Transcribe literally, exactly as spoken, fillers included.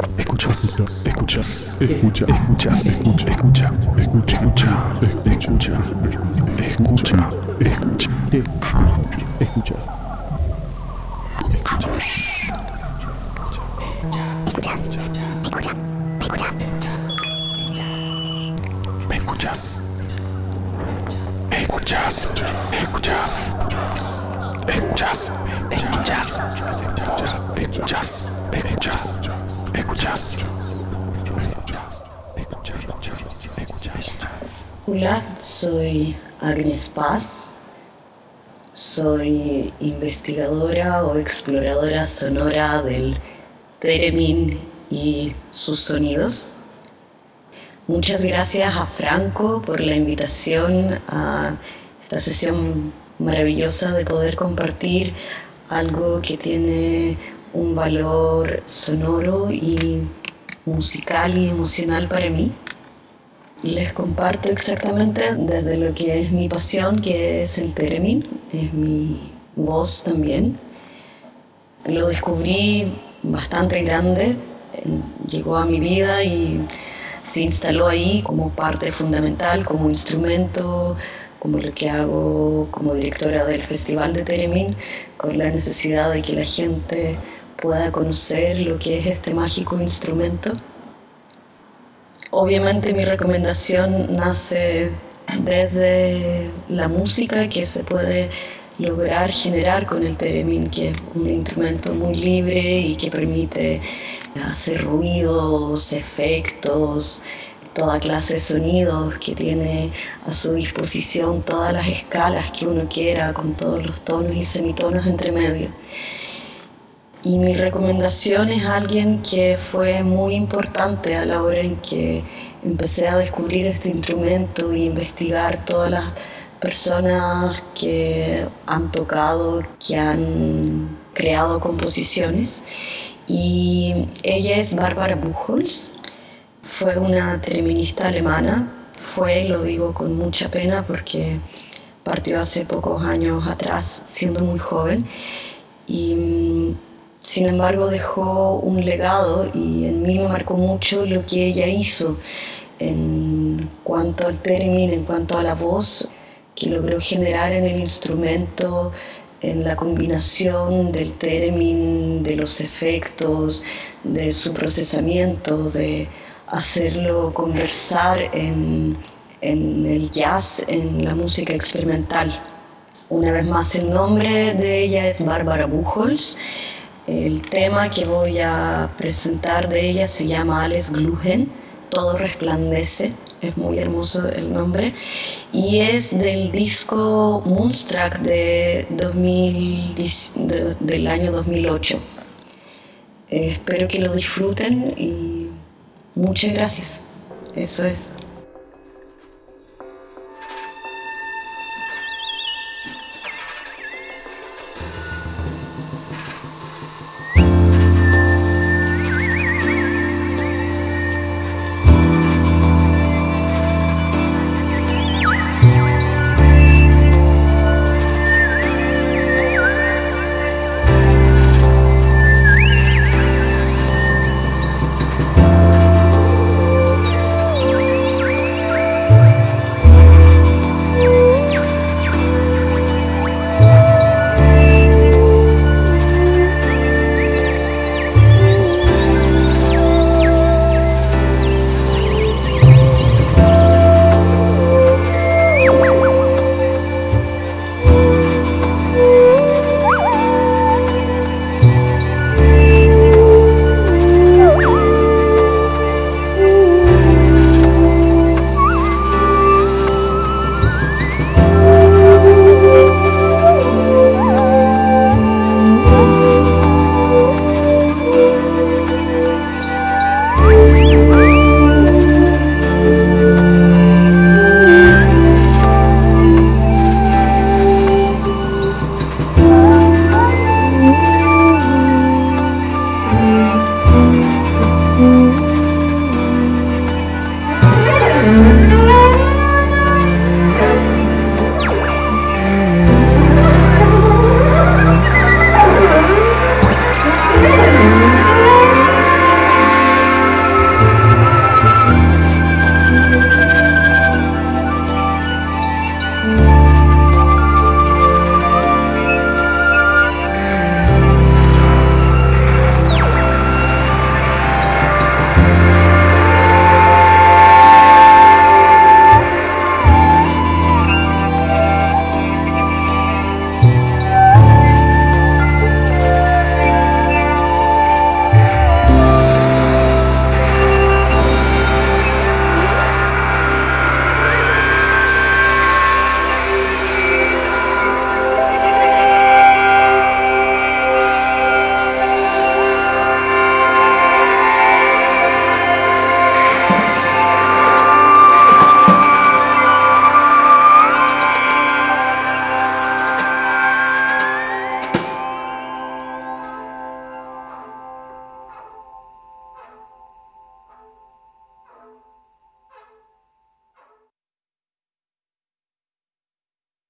Escuchas, escuchas, escucha, escuchas, escucha, escucha, escucha, escucha, escucha, escucha, escucha, escuchas, escuchas, escuchas, escuchas, escuchas, escuchas, escuchas, escuchas, escuchas, Hola, soy Agnes Paz, soy investigadora o exploradora sonora del Theremin y sus sonidos. Muchas gracias a Franco por la invitación a esta sesión maravillosa de poder compartir algo que tiene un valor sonoro y musical y emocional para mí. Les comparto exactamente desde lo que es mi pasión, que es el Theremin, es mi voz también. Lo descubrí bastante grande, llegó a mi vida y se instaló ahí como parte fundamental, como instrumento, como lo que hago como directora del Festival de Theremin, con la necesidad de que la gente pueda conocer lo que es este mágico instrumento. Obviamente mi recomendación nace desde la música que se puede lograr generar con el Theremin, que es un instrumento muy libre y que permite hacer ruidos, efectos, toda clase de sonidos, que tiene a su disposición todas las escalas que uno quiera, con todos los tonos y semitonos entre medio. Y mi recomendación es alguien que fue muy importante a la hora en que empecé a descubrir este instrumento e investigar todas las personas que han tocado, que han creado composiciones. Y ella es Barbara Buchholz, fue una thereminista alemana, fue, lo digo con mucha pena porque partió hace pocos años atrás, siendo muy joven, y sin embargo dejó un legado y en mí me marcó mucho lo que ella hizo en cuanto al Theremin, en cuanto a la voz que logró generar en el instrumento, en la combinación del Theremin, de los efectos, de su procesamiento, de hacerlo conversar en, en el jazz, en la música experimental. Una vez más, el nombre de ella es Barbara Buchholz. El tema que voy a presentar de ella se llama Alles Glühen, todo resplandece, es muy hermoso el nombre, y es del disco Moonstruck de dos mil, de, del año dos mil ocho. Eh, espero que lo disfruten y muchas gracias. Eso es.